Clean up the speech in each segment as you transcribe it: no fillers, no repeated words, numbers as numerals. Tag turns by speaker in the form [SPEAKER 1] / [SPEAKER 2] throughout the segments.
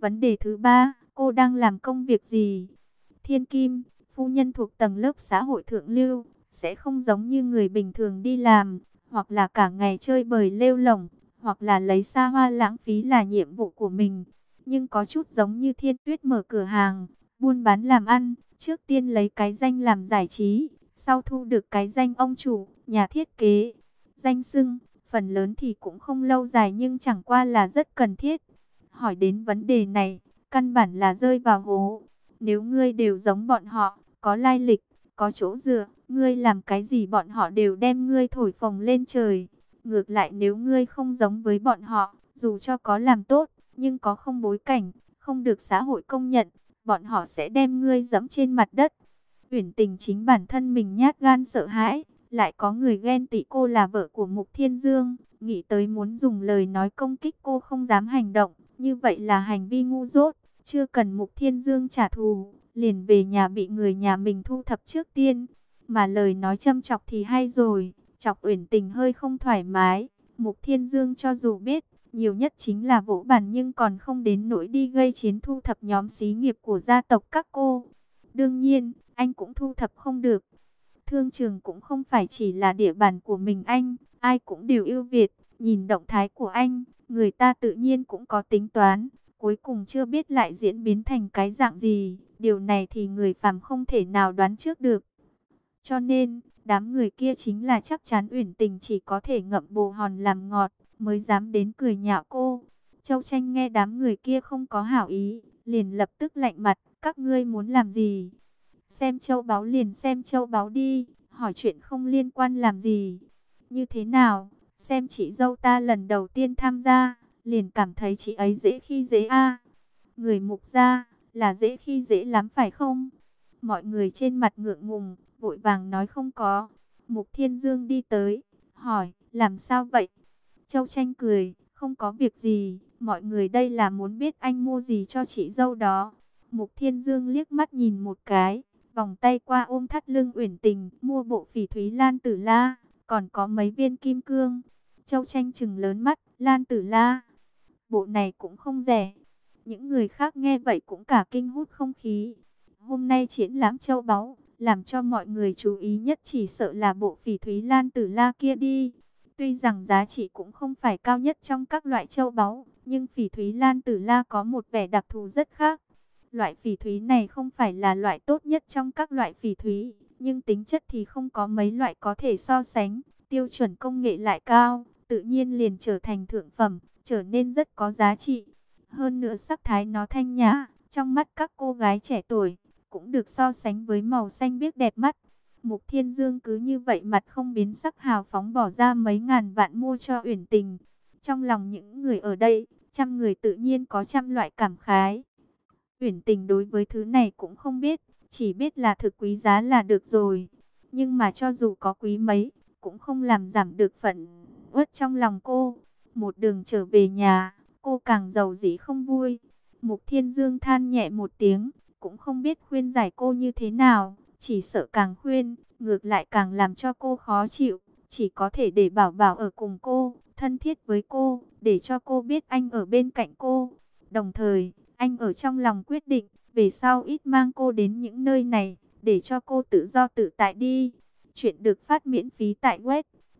[SPEAKER 1] Vấn đề thứ ba, cô đang làm công việc gì? Thiên Kim, phu nhân thuộc tầng lớp xã hội thượng lưu, sẽ không giống như người bình thường đi làm, hoặc là cả ngày chơi bời lêu lổng, hoặc là lấy xa hoa lãng phí là nhiệm vụ của mình. Nhưng có chút giống như Thiên Tuyết mở cửa hàng, buôn bán làm ăn, trước tiên lấy cái danh làm giải trí, sau thu được cái danh ông chủ, nhà thiết kế. Danh xưng, phần lớn thì cũng không lâu dài nhưng chẳng qua là rất cần thiết. Hỏi đến vấn đề này, căn bản là rơi vào hố. Nếu ngươi đều giống bọn họ, có lai lịch, có chỗ dựa, ngươi làm cái gì bọn họ đều đem ngươi thổi phồng lên trời. Ngược lại nếu ngươi không giống với bọn họ, dù cho có làm tốt, nhưng có không bối cảnh, không được xã hội công nhận, bọn họ sẽ đem ngươi dẫm trên mặt đất. Uyển Tình chính bản thân mình nhát gan sợ hãi, lại có người ghen tị cô là vợ của Mục Thiên Dương, nghĩ tới muốn dùng lời nói công kích cô không dám hành động, như vậy là hành vi ngu dốt, chưa cần Mục Thiên Dương trả thù, liền về nhà bị người nhà mình thu thập trước tiên. Mà lời nói châm chọc thì hay rồi, chọc Uyển Tình hơi không thoải mái. Mục Thiên Dương cho dù biết, nhiều nhất chính là vỗ bàn nhưng còn không đến nỗi đi gây chiến thu thập nhóm xí nghiệp của gia tộc các cô. Đương nhiên, anh cũng thu thập không được. Thương trường cũng không phải chỉ là địa bàn của mình anh, ai cũng đều ưu việt. Nhìn động thái của anh, người ta tự nhiên cũng có tính toán. Cuối cùng chưa biết lại diễn biến thành cái dạng gì. Điều này thì người phàm không thể nào đoán trước được. Cho nên, đám người kia chính là chắc chắn Uyển Tình chỉ có thể ngậm bồ hòn làm ngọt, mới dám đến cười nhạo cô. Châu Tranh nghe đám người kia không có hảo ý, liền lập tức lạnh mặt, các ngươi muốn làm gì? Xem châu báu liền xem châu báu đi, hỏi chuyện không liên quan làm gì. Như thế nào, xem chị dâu ta lần đầu tiên tham gia, liền cảm thấy chị ấy dễ khi dễ a. Người Mục gia, là dễ khi dễ lắm phải không? Mọi người trên mặt ngượng ngùng, vội vàng nói không có. Mục Thiên Dương đi tới, hỏi, làm sao vậy? Châu Tranh cười, không có việc gì, mọi người đây là muốn biết anh mua gì cho chị dâu đó. Mục Thiên Dương liếc mắt nhìn một cái, vòng tay qua ôm thắt lưng Uyển Tình, mua bộ phỉ thúy Lan Tử La, còn có mấy viên kim cương. Châu Tranh trừng lớn mắt, Lan Tử La, bộ này cũng không rẻ. Những người khác nghe vậy cũng cả kinh hút không khí. Hôm nay triển lãm châu báu, làm cho mọi người chú ý nhất chỉ sợ là bộ phỉ thúy Lan Tử La kia đi. Tuy rằng giá trị cũng không phải cao nhất trong các loại châu báu, nhưng phỉ thúy Lan Tử La có một vẻ đặc thù rất khác. Loại phỉ thúy này không phải là loại tốt nhất trong các loại phỉ thúy, nhưng tính chất thì không có mấy loại có thể so sánh, tiêu chuẩn công nghệ lại cao, tự nhiên liền trở thành thượng phẩm, trở nên rất có giá trị. Hơn nữa sắc thái nó thanh nhã, trong mắt các cô gái trẻ tuổi, cũng được so sánh với màu xanh biếc đẹp mắt. Mục Thiên Dương cứ như vậy mặt không biến sắc hào phóng bỏ ra mấy ngàn vạn mua cho Uyển Tình. Trong lòng những người ở đây, trăm người tự nhiên có trăm loại cảm khái. Uyển Tình đối với thứ này cũng không biết, chỉ biết là thực quý giá là được rồi. Nhưng mà cho dù có quý mấy, cũng không làm giảm được phẫn uất trong lòng cô. Một đường trở về nhà, cô càng giàu dĩ không vui. Mục Thiên Dương than nhẹ một tiếng, cũng không biết khuyên giải cô như thế nào. Chỉ sợ càng khuyên, ngược lại càng làm cho cô khó chịu. Chỉ có thể để Bảo Bảo ở cùng cô, thân thiết với cô, để cho cô biết anh ở bên cạnh cô. Đồng thời, anh ở trong lòng quyết định, về sau ít mang cô đến những nơi này, để cho cô tự do tự tại đi. Chuyện được phát miễn phí tại web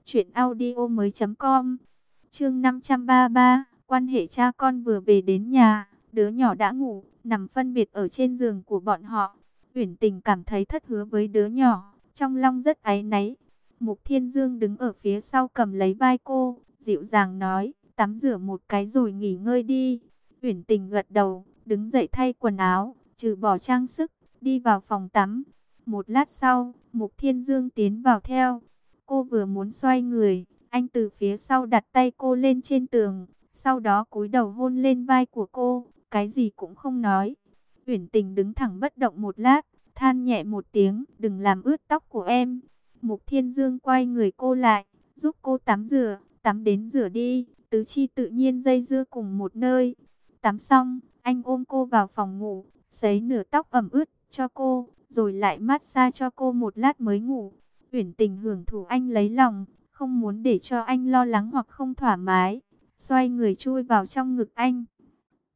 [SPEAKER 1] truyệnaudiomoi.com. Chương 533, quan hệ cha con vừa về đến nhà, đứa nhỏ đã ngủ, nằm phân biệt ở trên giường của bọn họ. Uyển Tình cảm thấy thất hứa với đứa nhỏ, trong lòng rất áy náy. Mục Thiên Dương đứng ở phía sau cầm lấy vai cô, dịu dàng nói, tắm rửa một cái rồi nghỉ ngơi đi. Uyển Tình gật đầu, đứng dậy thay quần áo, trừ bỏ trang sức, đi vào phòng tắm. Một lát sau, Mục Thiên Dương tiến vào theo. Cô vừa muốn xoay người, anh từ phía sau đặt tay cô lên trên tường, sau đó cúi đầu hôn lên vai của cô, cái gì cũng không nói. Uyển Tình đứng thẳng bất động một lát, than nhẹ một tiếng, đừng làm ướt tóc của em. Mục Thiên Dương quay người cô lại, giúp cô tắm rửa, tắm đến rửa đi, tứ chi tự nhiên dây dưa cùng một nơi. Tắm xong, anh ôm cô vào phòng ngủ, sấy nửa tóc ẩm ướt cho cô, rồi lại massage cho cô một lát mới ngủ. Uyển Tình hưởng thụ anh lấy lòng, không muốn để cho anh lo lắng hoặc không thoải mái, xoay người chui vào trong ngực anh.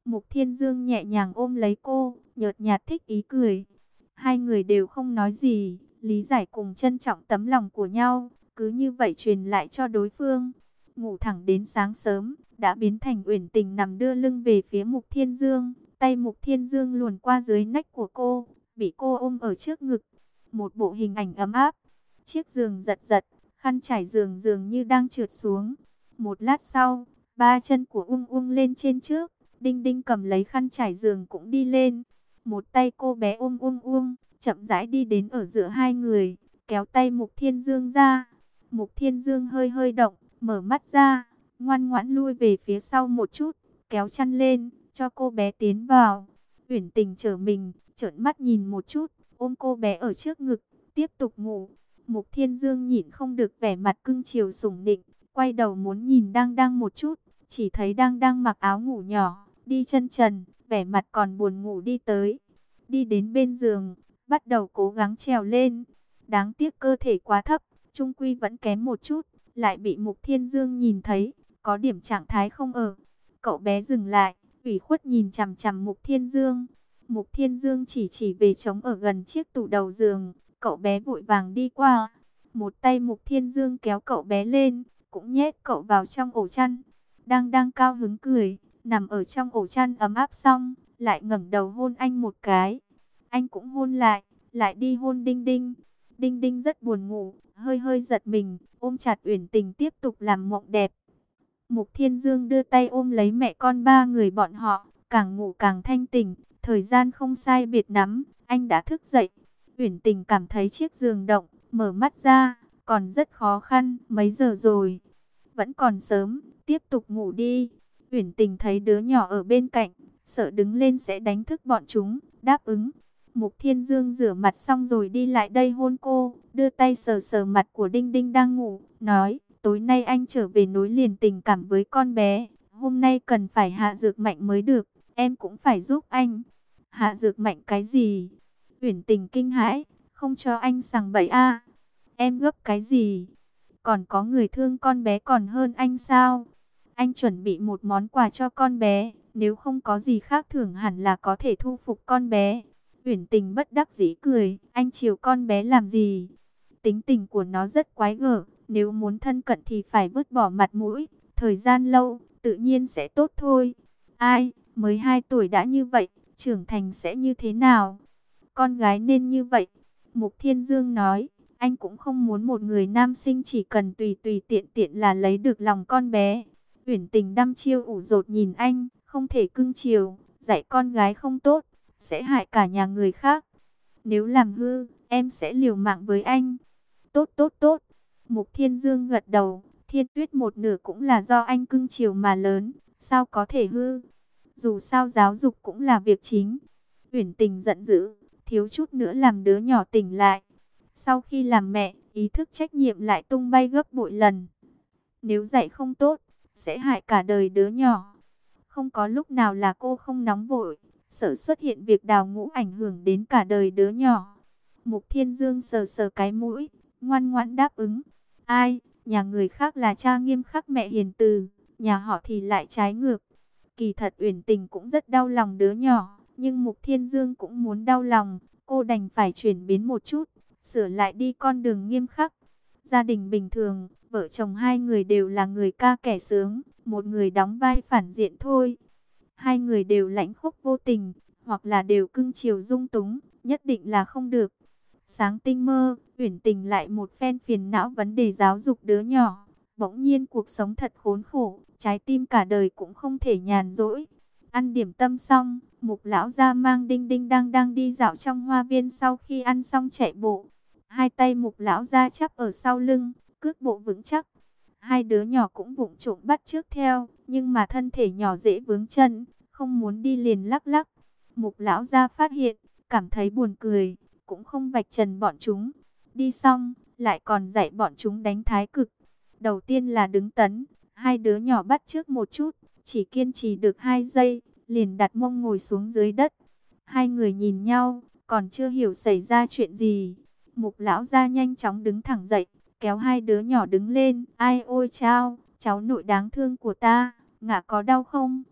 [SPEAKER 1] Mục Thiên Dương nhẹ nhàng ôm lấy cô, nhợt nhạt thích ý cười. Hai người đều không nói gì, lý giải cùng trân trọng tấm lòng của nhau, cứ như vậy truyền lại cho đối phương. Ngủ thẳng đến sáng sớm, đã biến thành Uyển Tình nằm đưa lưng về phía Mục Thiên Dương, tay Mục Thiên Dương luồn qua dưới nách của cô, bị cô ôm ở trước ngực. Một bộ hình ảnh ấm áp. Chiếc giường giật giật, khăn trải giường dường như đang trượt xuống. Một lát sau, ba chân của Ung Ung lên trên trước, Đinh Đinh cầm lấy khăn trải giường cũng đi lên. Một tay cô bé ôm Ung Ung, chậm rãi đi đến ở giữa hai người, kéo tay Mục Thiên Dương ra. Mục Thiên Dương hơi hơi động, mở mắt ra, ngoan ngoãn lui về phía sau một chút, kéo chăn lên, cho cô bé tiến vào. Uyển Tình trở mình, trợn mắt nhìn một chút, ôm cô bé ở trước ngực, tiếp tục ngủ. Mục Thiên Dương nhịn không được vẻ mặt cưng chiều sủng nịnh, quay đầu muốn nhìn Đang Đang một chút, chỉ thấy Đang Đang mặc áo ngủ nhỏ, đi chân trần, vẻ mặt còn buồn ngủ đi tới. Đi đến bên giường, bắt đầu cố gắng trèo lên. Đáng tiếc cơ thể quá thấp, chung quy vẫn kém một chút, lại bị Mục Thiên Dương nhìn thấy, có điểm trạng thái không ở. Cậu bé dừng lại, ủy khuất nhìn chằm chằm Mục Thiên Dương. Mục Thiên Dương chỉ về trống ở gần chiếc tủ đầu giường, cậu bé vội vàng đi qua. Một tay Mục Thiên Dương kéo cậu bé lên, cũng nhét cậu vào trong ổ chăn. Đang cao hứng cười, nằm ở trong ổ chăn ấm áp xong, lại ngẩng đầu hôn anh một cái. Anh cũng hôn lại đi hôn Đinh Đinh. Đinh Đinh rất buồn ngủ, hơi hơi giật mình, ôm chặt Uyển Tình tiếp tục làm mộng đẹp. Mục Thiên Dương đưa tay ôm lấy mẹ con ba người bọn họ, càng ngủ càng thanh tỉnh, thời gian không sai biệt lắm, anh đã thức dậy. Uyển Tình cảm thấy chiếc giường động, mở mắt ra, còn rất khó khăn, mấy giờ rồi? Vẫn còn sớm, tiếp tục ngủ đi. Uyển Tình thấy đứa nhỏ ở bên cạnh, sợ đứng lên sẽ đánh thức bọn chúng, đáp ứng. Mục Thiên Dương rửa mặt xong rồi đi lại đây hôn cô, đưa tay sờ sờ mặt của Đinh Đinh đang ngủ, nói, tối nay anh trở về nối liền tình cảm với con bé, hôm nay cần phải hạ dược mạnh mới được, em cũng phải giúp anh. Hạ dược mạnh cái gì? Uyển Tình kinh hãi, không cho anh sằng bậy a? Em gấp cái gì? Còn có người thương con bé còn hơn anh sao? Anh chuẩn bị một món quà cho con bé, nếu không có gì khác thường hẳn là có thể thu phục con bé. Uyển Tình bất đắc dĩ cười, anh chiều con bé làm gì? Tính tình của nó rất quái gở, nếu muốn thân cận thì phải vứt bỏ mặt mũi, thời gian lâu, tự nhiên sẽ tốt thôi. Ai, mới 2 tuổi đã như vậy, trưởng thành sẽ như thế nào? Con gái nên như vậy. Mục Thiên Dương nói, anh cũng không muốn một người nam sinh chỉ cần tùy tùy tiện tiện là lấy được lòng con bé. Uyển Tình đăm chiêu ủ dột nhìn anh, không thể cưng chiều, dạy con gái không tốt, sẽ hại cả nhà người khác. Nếu làm hư, em sẽ liều mạng với anh. Tốt tốt tốt. Mục Thiên Dương gật đầu, Thiên Tuyết một nửa cũng là do anh cưng chiều mà lớn, sao có thể hư? Dù sao giáo dục cũng là việc chính. Uyển Tình giận dữ, thiếu chút nữa làm đứa nhỏ tỉnh lại. Sau khi làm mẹ, ý thức trách nhiệm lại tung bay gấp bội lần. Nếu dạy không tốt, sẽ hại cả đời đứa nhỏ. Không có lúc nào là cô không nóng vội, sợ xuất hiện việc đào ngũ ảnh hưởng đến cả đời đứa nhỏ. Mục Thiên Dương sờ sờ cái mũi, ngoan ngoãn đáp ứng. Ai, nhà người khác là cha nghiêm khắc mẹ hiền từ, nhà họ thì lại trái ngược. Kỳ thật Uyển Tình cũng rất đau lòng đứa nhỏ, nhưng Mục Thiên Dương cũng muốn đau lòng, cô đành phải chuyển biến một chút, sửa lại đi con đường nghiêm khắc. Gia đình bình thường, vợ chồng hai người đều là người ca kẻ sướng, một người đóng vai phản diện thôi. Hai người đều lãnh khốc vô tình, hoặc là đều cưng chiều dung túng, nhất định là không được. Sáng tinh mơ, Uyển Tình lại một phen phiền não vấn đề giáo dục đứa nhỏ. Bỗng nhiên cuộc sống thật khốn khổ, trái tim cả đời cũng không thể nhàn rỗi. Ăn điểm tâm xong, Mục lão gia mang Đinh Đinh đang đi dạo trong hoa viên, sau khi ăn xong chạy bộ. Hai tay Mục lão gia chắp ở sau lưng, cước bộ vững chắc. Hai đứa nhỏ cũng vụng trộm bắt chước theo, nhưng mà thân thể nhỏ dễ vướng chân, không muốn đi liền lắc lắc. Mục lão gia phát hiện, cảm thấy buồn cười, cũng không vạch trần bọn chúng. Đi xong, lại còn dạy bọn chúng đánh thái cực. Đầu tiên là đứng tấn, hai đứa nhỏ bắt chước một chút, chỉ kiên trì được 2 giây, liền đặt mông ngồi xuống dưới đất. Hai người nhìn nhau, còn chưa hiểu xảy ra chuyện gì. Mục lão gia nhanh chóng đứng thẳng dậy, kéo hai đứa nhỏ đứng lên. Ai ôi chao, cháu nội đáng thương của ta, ngã có đau không?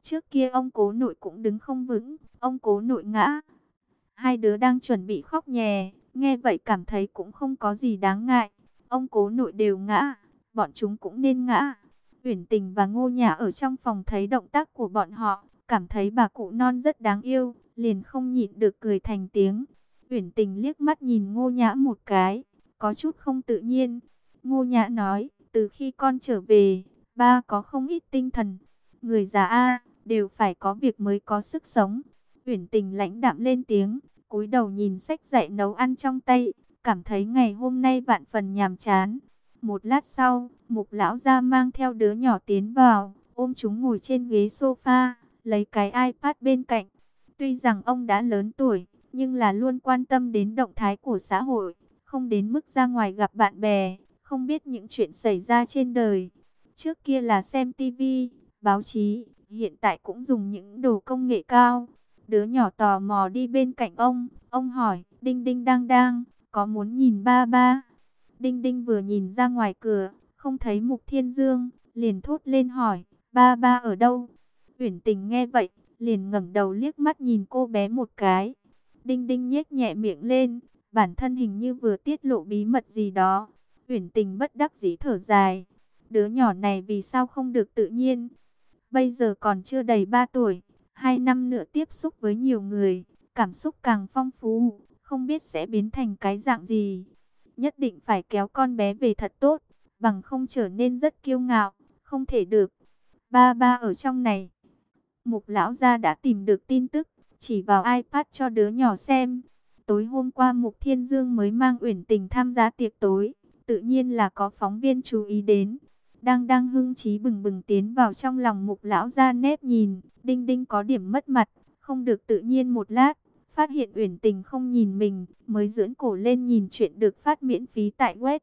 [SPEAKER 1] Trước kia ông cố nội cũng đứng không vững, ông cố nội ngã. Hai đứa đang chuẩn bị khóc nhè, nghe vậy cảm thấy cũng không có gì đáng ngại. Ông cố nội đều ngã, bọn chúng cũng nên ngã. Uyển Tình và Ngô Nhã ở trong phòng thấy động tác của bọn họ, cảm thấy bà cụ non rất đáng yêu, liền không nhịn được cười thành tiếng. Uyển Tình liếc mắt nhìn Ngô Nhã một cái, có chút không tự nhiên. Ngô Nhã nói, từ khi con trở về, ba có không ít tinh thần. Người già a đều phải có việc mới có sức sống. Uyển Tình lãnh đạm lên tiếng, cúi đầu nhìn sách dạy nấu ăn trong tay, cảm thấy ngày hôm nay vạn phần nhàm chán. Một lát sau, Mục lão gia mang theo đứa nhỏ tiến vào, ôm chúng ngồi trên ghế sofa, lấy cái iPad bên cạnh. Tuy rằng ông đã lớn tuổi, nhưng là luôn quan tâm đến động thái của xã hội, không đến mức ra ngoài gặp bạn bè, không biết những chuyện xảy ra trên đời. Trước kia là xem tivi, báo chí, hiện tại cũng dùng những đồ công nghệ cao. Đứa nhỏ tò mò đi bên cạnh ông hỏi, Đinh Đinh đang đang, có muốn nhìn ba ba? Đinh Đinh vừa nhìn ra ngoài cửa, không thấy Mục Thiên Dương, liền thốt lên hỏi, ba ba ở đâu? Uyển Tình nghe vậy, liền ngẩng đầu liếc mắt nhìn cô bé một cái. Đinh Đinh nhếch nhẹ miệng lên, bản thân hình như vừa tiết lộ bí mật gì đó. Uyển Tình bất đắc dĩ thở dài, đứa nhỏ này vì sao không được tự nhiên? Bây giờ còn chưa đầy 3 tuổi, 2 năm nữa tiếp xúc với nhiều người, cảm xúc càng phong phú, không biết sẽ biến thành cái dạng gì. Nhất định phải kéo con bé về thật tốt, bằng không trở nên rất kiêu ngạo, không thể được. Ba ba ở trong này. Mục lão gia đã tìm được tin tức, chỉ vào iPad cho đứa nhỏ xem. Tối hôm qua Mục Thiên Dương mới mang Uyển Tình tham gia tiệc tối, tự nhiên là có phóng viên chú ý đến. Đang hưng trí bừng bừng tiến vào trong lòng Mục lão gia nép nhìn, Đinh Đinh có điểm mất mặt, không được tự nhiên một lát, phát hiện Uyển Tình không nhìn mình, mới dưỡng cổ lên nhìn chuyện được phát miễn phí tại web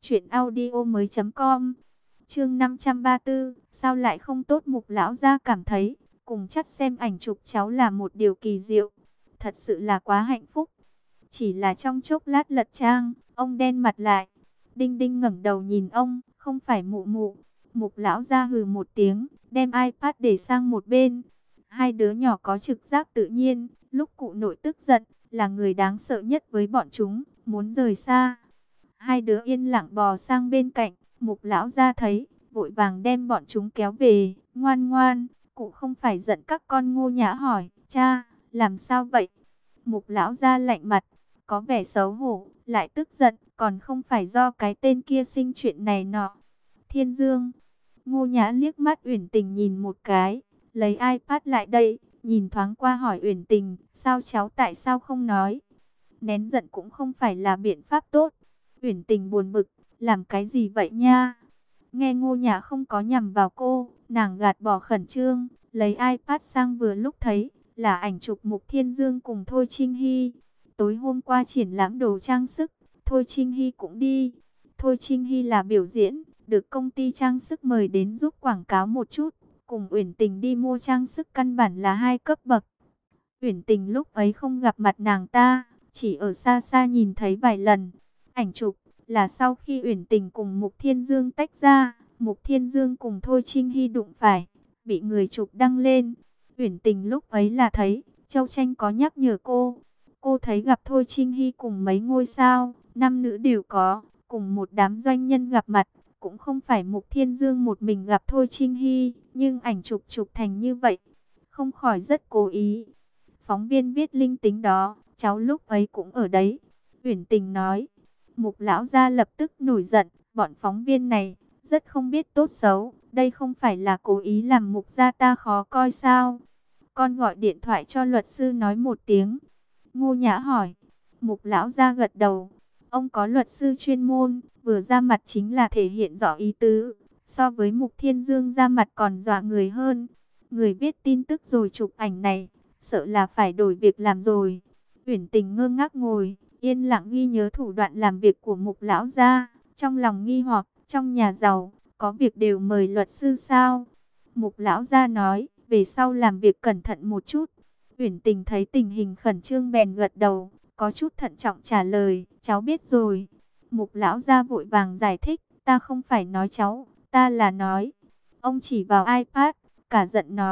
[SPEAKER 1] truyệnaudiomoi.com. Chương 534, sao lại không tốt? Mục lão gia cảm thấy, cùng chắc xem ảnh chụp cháu là một điều kỳ diệu, thật sự là quá hạnh phúc. Chỉ là trong chốc lát lật trang, ông đen mặt lại. Đinh Đinh ngẩng đầu nhìn ông, không phải mụ mụ. Mục lão gia hừ một tiếng, đem iPad để sang một bên. Hai đứa nhỏ có trực giác tự nhiên, lúc cụ nội tức giận, là người đáng sợ nhất với bọn chúng, muốn rời xa. Hai đứa yên lặng bò sang bên cạnh, Mục lão gia thấy, vội vàng đem bọn chúng kéo về. Ngoan ngoan, cụ không phải giận các con. Ngô Nhã hỏi, cha, làm sao vậy? Mục lão gia lạnh mặt, có vẻ xấu hổ, lại tức giận, còn không phải do cái tên kia sinh chuyện này nọ. Thiên Dương. Ngô Nhã liếc mắt Uyển Tình nhìn một cái, lấy iPad lại đây, nhìn thoáng qua hỏi Uyển Tình, sao cháu tại sao không nói? Nén giận cũng không phải là biện pháp tốt. Uyển Tình buồn bực, làm cái gì vậy nha? Nghe Ngô Nhã không có nhằm vào cô, nàng gạt bỏ khẩn trương, lấy iPad sang vừa lúc thấy là ảnh chụp Mục Thiên Dương cùng Thôi Trinh Hy. Tối hôm qua triển lãm đồ trang sức, Thôi Trinh Hy cũng đi. Thôi Trinh Hy là biểu diễn, được công ty trang sức mời đến giúp quảng cáo một chút, cùng Uyển Tình đi mua trang sức căn bản là hai cấp bậc. Uyển Tình lúc ấy không gặp mặt nàng ta, chỉ ở xa xa nhìn thấy vài lần. Ảnh chụp là sau khi Uyển Tình cùng Mục Thiên Dương tách ra, Mục Thiên Dương cùng Thôi Trinh Hy đụng phải, bị người chụp đăng lên. Uyển Tình lúc ấy là thấy, Châu Tranh có nhắc nhở cô. Cô thấy gặp Thôi Trinh Hy cùng mấy ngôi sao, nam nữ đều có, cùng một đám doanh nhân gặp mặt. Cũng không phải Mục Thiên Dương một mình gặp Thôi Trinh Hy, nhưng ảnh chụp chụp thành như vậy, không khỏi rất cố ý. Phóng viên viết linh tính đó, cháu lúc ấy cũng ở đấy. Uyển Tình nói. Mục lão gia lập tức nổi giận, bọn phóng viên này rất không biết tốt xấu, đây không phải là cố ý làm Mục gia ta khó coi sao? Con gọi điện thoại cho luật sư nói một tiếng. Ngô Nhã hỏi. Mục lão gia gật đầu. Ông có luật sư chuyên môn, vừa ra mặt chính là thể hiện rõ ý tứ. So với Mục Thiên Dương ra mặt còn dọa người hơn. Người viết tin tức rồi chụp ảnh này, sợ là phải đổi việc làm rồi. Uyển Tình ngơ ngác ngồi, yên lặng ghi nhớ thủ đoạn làm việc của Mục lão gia. Trong lòng nghi hoặc, trong nhà giàu, có việc đều mời luật sư sao? Mục lão gia nói, về sau làm việc cẩn thận một chút. Uyển Tình thấy tình hình khẩn trương bèn gật đầu, có chút thận trọng trả lời, cháu biết rồi. Mục lão gia vội vàng giải thích, ta không phải nói cháu, ta là nói. Ông chỉ vào iPad, cả giận nói,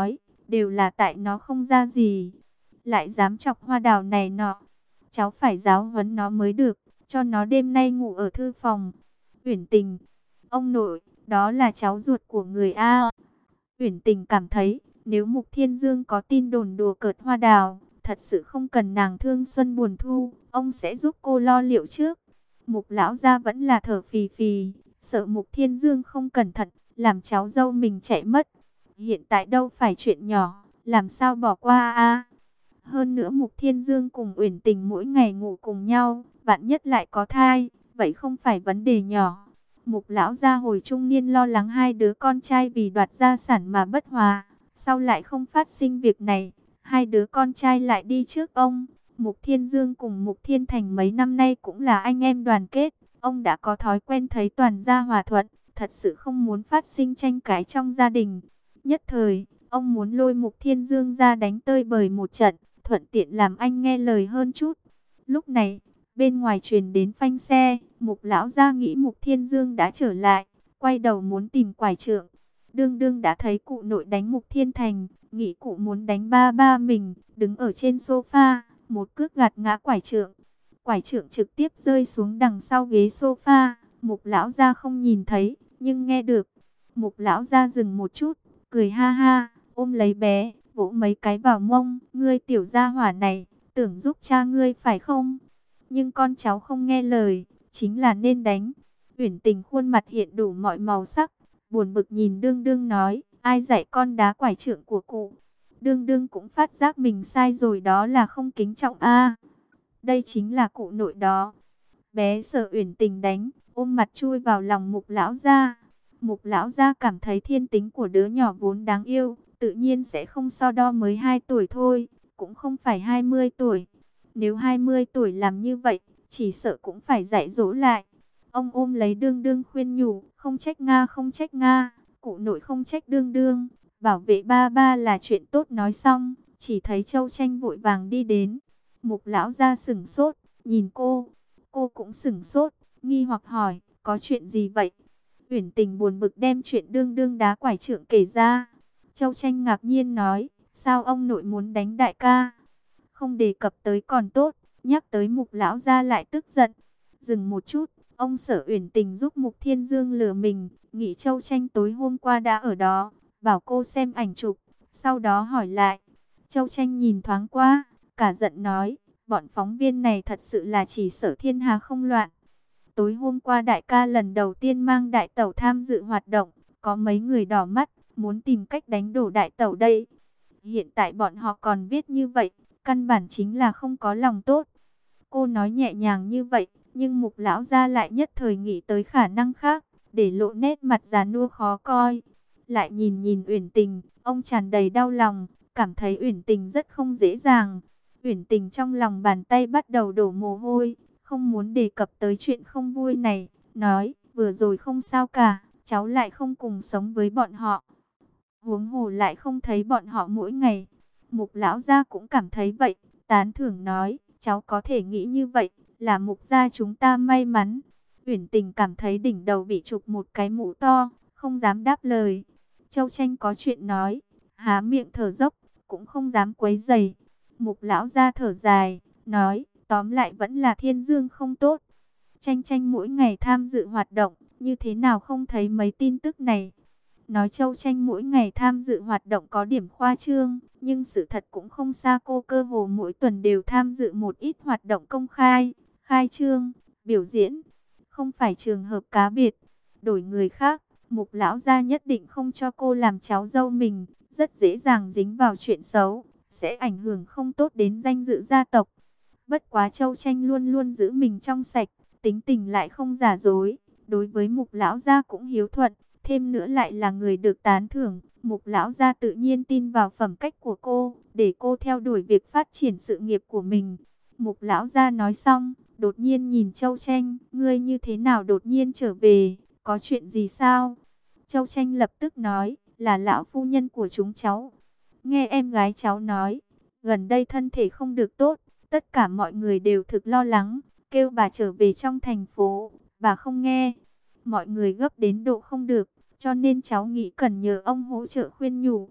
[SPEAKER 1] đều là tại nó không ra gì, lại dám chọc Hoa Đào này nọ. Cháu phải giáo huấn nó mới được, cho nó đêm nay ngủ ở thư phòng. Uyển Tình, ông nội, đó là cháu ruột của người A. Uyển Tình cảm thấy, nếu Mục Thiên Dương có tin đồn đùa cợt Hoa Đào, thật sự không cần nàng thương xuân buồn thu, ông sẽ giúp cô lo liệu trước. Mục lão gia vẫn là thở phì phì, sợ Mục Thiên Dương không cẩn thận, làm cháu dâu mình chạy mất. Hiện tại đâu phải chuyện nhỏ, làm sao bỏ qua a? Hơn nữa Mục Thiên Dương cùng Uyển Tình mỗi ngày ngủ cùng nhau, vạn nhất lại có thai, vậy không phải vấn đề nhỏ. Mục lão gia hồi trung niên lo lắng hai đứa con trai vì đoạt gia sản mà bất hòa, sau lại không phát sinh việc này, hai đứa con trai lại đi trước ông. Mục Thiên Dương cùng Mục Thiên Thành mấy năm nay cũng là anh em đoàn kết, ông đã có thói quen thấy toàn gia hòa thuận, thật sự không muốn phát sinh tranh cãi trong gia đình. Nhất thời, ông muốn lôi Mục Thiên Dương ra đánh tơi bời một trận, thuận tiện làm anh nghe lời hơn chút. Lúc này, bên ngoài truyền đến phanh xe, Mục lão gia nghĩ Mục Thiên Dương đã trở lại, quay đầu muốn tìm quải trượng. Đương đương đã thấy cụ nội đánh Mục Thiên Thành, nghĩ cụ muốn đánh ba ba mình, đứng ở trên sofa, một cước gạt ngã quải trượng. Quải trượng trực tiếp rơi xuống đằng sau ghế sofa, Mục lão gia không nhìn thấy, nhưng nghe được. Mục lão gia dừng một chút, cười ha ha, ôm lấy bé, vỗ mấy cái vào mông, ngươi tiểu gia hỏa này, tưởng giúp cha ngươi phải không? Nhưng con cháu không nghe lời, chính là nên đánh. Uyển Tình khuôn mặt hiện đủ mọi màu sắc, buồn bực nhìn đương đương nói, ai dạy con đá quải trượng của cụ? Đương đương cũng phát giác mình sai rồi, đó là không kính trọng a. Đây chính là cụ nội đó. Bé sợ Uyển Tình đánh, ôm mặt chui vào lòng Mục lão gia. Mục lão gia cảm thấy thiên tính của đứa nhỏ vốn đáng yêu, tự nhiên sẽ không so đo, mới 2 tuổi thôi, cũng không phải 20 tuổi. Nếu 20 tuổi làm như vậy, chỉ sợ cũng phải dạy dỗ lại. Ông ôm lấy đương đương khuyên nhủ, không trách Nga, không trách Nga, cụ nội không trách đương đương, bảo vệ ba ba là chuyện tốt. Nói xong, chỉ thấy Châu Tranh vội vàng đi đến. Mục lão gia sửng sốt, nhìn cô cũng sửng sốt, nghi hoặc hỏi, có chuyện gì vậy? Uyển Tình buồn bực đem chuyện đương đương đá quải trượng kể ra. Châu Tranh ngạc nhiên nói, sao ông nội muốn đánh đại ca? Không đề cập tới còn tốt, nhắc tới Mục lão gia lại tức giận. Dừng một chút, ông sợ Uyển Tình giúp Mục Thiên Dương lừa mình, nghĩ Châu Tranh tối hôm qua đã ở đó, bảo cô xem ảnh chụp, sau đó hỏi lại. Châu Tranh nhìn thoáng qua, cả giận nói, bọn phóng viên này thật sự là chỉ sợ thiên hà không loạn. Tối hôm qua đại ca lần đầu tiên mang đại tẩu tham dự hoạt động, có mấy người đỏ mắt, muốn tìm cách đánh đổ đại tẩu đây. Hiện tại bọn họ còn viết như vậy, căn bản chính là không có lòng tốt. Cô nói nhẹ nhàng như vậy, nhưng Mục lão gia lại nhất thời nghĩ tới khả năng khác, để lộ nét mặt già nua khó coi. Lại nhìn nhìn Uyển Tình, ông tràn đầy đau lòng, cảm thấy Uyển Tình rất không dễ dàng. Uyển Tình trong lòng bàn tay bắt đầu đổ mồ hôi, không muốn đề cập tới chuyện không vui này, nói, vừa rồi không sao cả, cháu lại không cùng sống với bọn họ. Huống hồ lại không thấy bọn họ mỗi ngày. Mục lão gia cũng cảm thấy vậy, tán thưởng nói, cháu có thể nghĩ như vậy, là Mục gia chúng ta may mắn. Uyển Tình cảm thấy đỉnh đầu bị chụp một cái mũ to, không dám đáp lời. Châu Tranh có chuyện nói, há miệng thở dốc, cũng không dám quấy rầy. Mục lão gia thở dài, nói, tóm lại vẫn là Thiên Dương không tốt. Tranh Tranh mỗi ngày tham dự hoạt động, như thế nào không thấy mấy tin tức này. Nói Châu Tranh mỗi ngày tham dự hoạt động có điểm khoa trương, nhưng sự thật cũng không xa, cô cơ hồ mỗi tuần đều tham dự một ít hoạt động công khai, khai trương, biểu diễn. Không phải trường hợp cá biệt, đổi người khác, Mục lão gia nhất định không cho cô làm cháu dâu mình, rất dễ dàng dính vào chuyện xấu, sẽ ảnh hưởng không tốt đến danh dự gia tộc. Bất quá Châu Tranh luôn luôn giữ mình trong sạch, tính tình lại không giả dối, đối với Mục lão gia cũng hiếu thuận, thêm nữa lại là người được tán thưởng. Mục lão gia tự nhiên tin vào phẩm cách của cô, để cô theo đuổi việc phát triển sự nghiệp của mình. Mục lão gia nói xong, đột nhiên nhìn Châu Tranh, ngươi như thế nào đột nhiên trở về, có chuyện gì sao? Châu Tranh lập tức nói, là lão phu nhân của chúng cháu. Nghe em gái cháu nói, gần đây thân thể không được tốt, tất cả mọi người đều thực lo lắng, kêu bà trở về trong thành phố, bà không nghe. Mọi người gấp đến độ không được, cho nên cháu nghĩ cần nhờ ông hỗ trợ khuyên nhủ.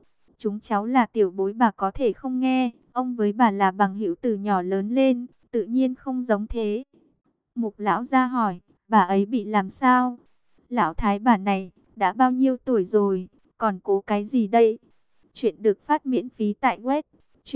[SPEAKER 1] Chúng cháu là tiểu bối bà có thể không nghe, ông với bà là bằng hữu từ nhỏ lớn lên, tự nhiên không giống thế. Mục lão gia hỏi, bà ấy bị làm sao? Lão thái bà này, đã bao nhiêu tuổi rồi, còn cố cái gì đây? Chuyện được phát miễn phí tại web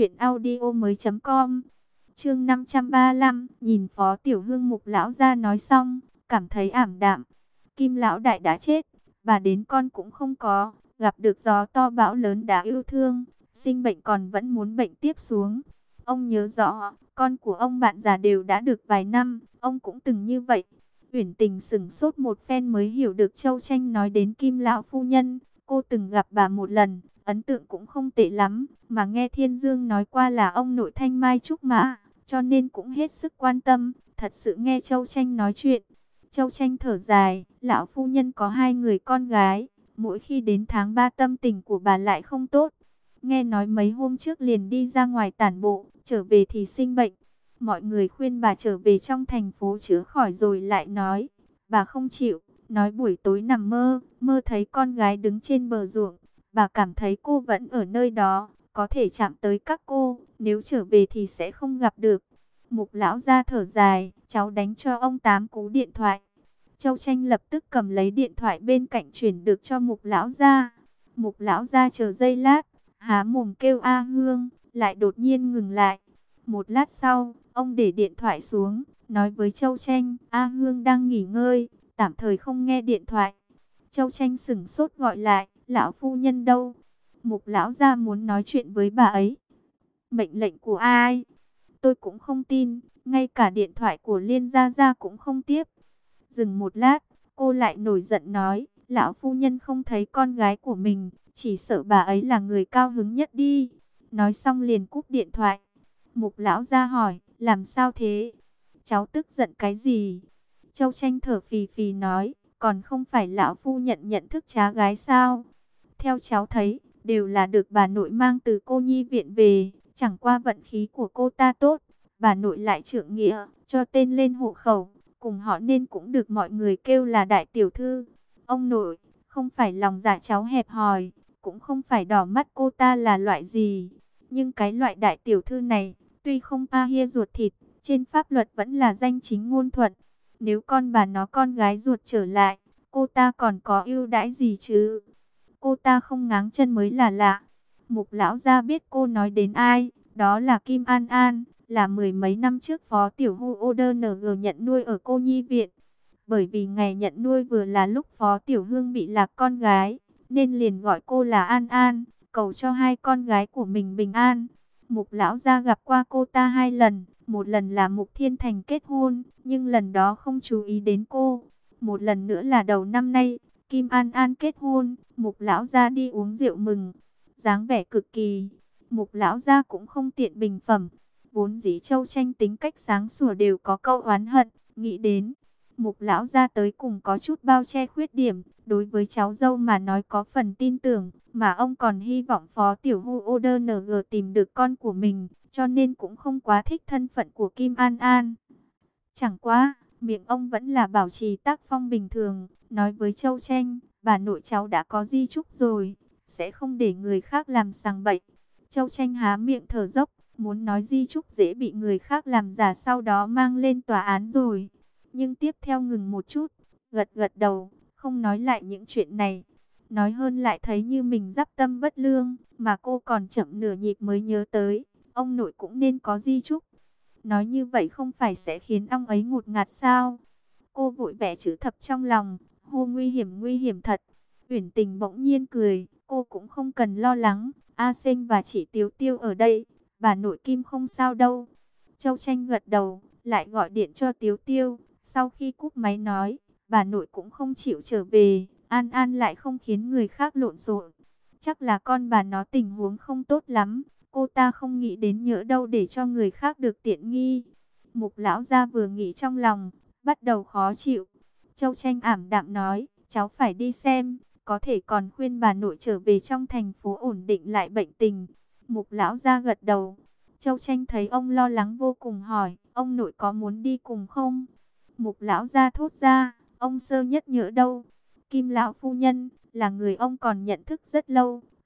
[SPEAKER 1] truyệnaudiomoi.com. Chương 535, nhìn Phó Tiểu Hương. Mục lão gia nói xong, cảm thấy ảm đạm. Kim lão đại đã chết, bà đến con cũng không có, gặp được gió to bão lớn đã yêu thương, sinh bệnh còn vẫn muốn bệnh tiếp xuống. Ông nhớ rõ, con của ông bạn già đều đã được vài năm, ông cũng từng như vậy. Uyển Tình sững sốt một phen mới hiểu được Châu Tranh nói đến Kim lão phu nhân. Cô từng gặp bà một lần, ấn tượng cũng không tệ lắm, mà nghe Thiên Dương nói qua là ông nội Thanh Mai Trúc Mã, cho nên cũng hết sức quan tâm. Thật sự nghe Châu Tranh nói chuyện, Châu Tranh thở dài, lão phu nhân có 2 người con gái, mỗi khi đến tháng 3 tâm tình của bà lại không tốt. Nghe nói mấy hôm trước liền đi ra ngoài tản bộ, trở về thì sinh bệnh. Mọi người khuyên bà trở về trong thành phố chữa khỏi rồi lại nói, bà không chịu, nói buổi tối nằm mơ, mơ thấy con gái đứng trên bờ ruộng. Bà cảm thấy cô vẫn ở nơi đó, có thể chạm tới các cô, nếu trở về thì sẽ không gặp được. Mục lão gia thở dài, cháu đánh cho ông 8 cú điện thoại. Châu Tranh lập tức cầm lấy điện thoại bên cạnh chuyển được cho Mục lão gia. Mục lão gia chờ giây lát, há mồm kêu A Hương, lại đột nhiên ngừng lại. Một lát sau, ông để điện thoại xuống, nói với Châu Tranh, A Hương đang nghỉ ngơi, tạm thời không nghe điện thoại. Châu Tranh sững sốt gọi lại, lão phu nhân đâu? Mục lão gia muốn nói chuyện với bà ấy. Mệnh lệnh của ai? Tôi cũng không tin, ngay cả điện thoại của Liên Gia Gia cũng không tiếp. Dừng một lát, cô lại nổi giận nói, lão phu nhân không thấy con gái của mình, chỉ sợ bà ấy là người cao hứng nhất đi. Nói xong liền cúp điện thoại. Mục lão gia hỏi, làm sao thế? Cháu tức giận cái gì? Châu Tranh thở phì phì nói, còn không phải lão phu nhận thức trá gái sao? Theo cháu thấy, đều là được bà nội mang từ cô nhi viện về, chẳng qua vận khí của cô ta tốt. Bà nội lại trượng nghĩa, cho tên lên hộ khẩu, cùng họ nên cũng được mọi người kêu là đại tiểu thư. Ông nội, không phải lòng dạ cháu hẹp hòi, cũng không phải đỏ mắt cô ta là loại gì. Nhưng cái loại đại tiểu thư này, tuy không pa hia ruột thịt, trên pháp luật vẫn là danh chính ngôn thuận. Nếu con bà nó con gái ruột trở lại, cô ta còn có ưu đãi gì chứ? Cô ta không ngáng chân mới là lạ. Mục lão gia biết cô nói đến ai, đó là Kim An An, là mười mấy năm trước phó tiểu hô ODNG nhận nuôi ở cô nhi viện. Bởi vì ngày nhận nuôi vừa là lúc phó tiểu hương bị lạc con gái, nên liền gọi cô là An An, cầu cho 2 con gái của mình bình an. Mục lão gia gặp qua cô ta 2 lần, một lần là Mục Thiên Thành kết hôn, nhưng lần đó không chú ý đến cô. Một lần nữa là đầu năm nay, Kim An An kết hôn, Mục lão gia đi uống rượu mừng, dáng vẻ cực kỳ. Mục lão gia cũng không tiện bình phẩm, vốn dĩ Châu Tranh tính cách sáng sủa đều có câu oán hận, nghĩ đến Mục lão gia tới cùng có chút bao che khuyết điểm, đối với cháu dâu mà nói có phần tin tưởng, mà ông còn hy vọng phó tiểu hô ODNG tìm được con của mình, cho nên cũng không quá thích thân phận của Kim An An. Chẳng qua, miệng ông vẫn là bảo trì tác phong bình thường, nói với Châu Tranh, bà nội cháu đã có di chúc rồi, sẽ không để người khác làm sằng bậy. Châu Tranh há miệng thở dốc, muốn nói di chúc dễ bị người khác làm giả sau đó mang lên tòa án rồi. Nhưng tiếp theo ngừng một chút, gật gật đầu, không nói lại những chuyện này. Nói hơn lại thấy như mình dắp tâm bất lương, mà cô còn chậm nửa nhịp mới nhớ tới, ông nội cũng nên có di chúc. Nói như vậy không phải sẽ khiến ông ấy ngột ngạt sao? Cô vội vẽ chữ thập trong lòng, hô nguy hiểm thật. Uyển Tình bỗng nhiên cười, cô cũng không cần lo lắng, A Sinh và chị Tiếu Tiêu ở đây, bà nội Kim không sao đâu. Châu Tranh gật đầu, lại gọi điện cho Tiếu Tiêu, sau khi cúp máy nói, bà nội cũng không chịu trở về, An An lại không khiến người khác lộn xộn. Chắc là con bà nó tình huống không tốt lắm, cô ta không nghĩ đến nhỡ đâu để cho người khác được tiện nghi. Mục lão gia vừa nghĩ trong lòng, bắt đầu khó chịu. Châu Tranh ảm đạm nói, cháu phải đi xem, có thể còn khuyên bà nội trở về trong thành phố ổn định lại bệnh tình. Mục lão gia gật đầu. Châu Tranh thấy ông lo lắng vô cùng hỏi, ông nội có muốn đi cùng không? Mục lão gia thốt ra, ông Sơ Nhất nhớ đâu? Kim lão phu nhân là người ông còn nhận thức rất lâu,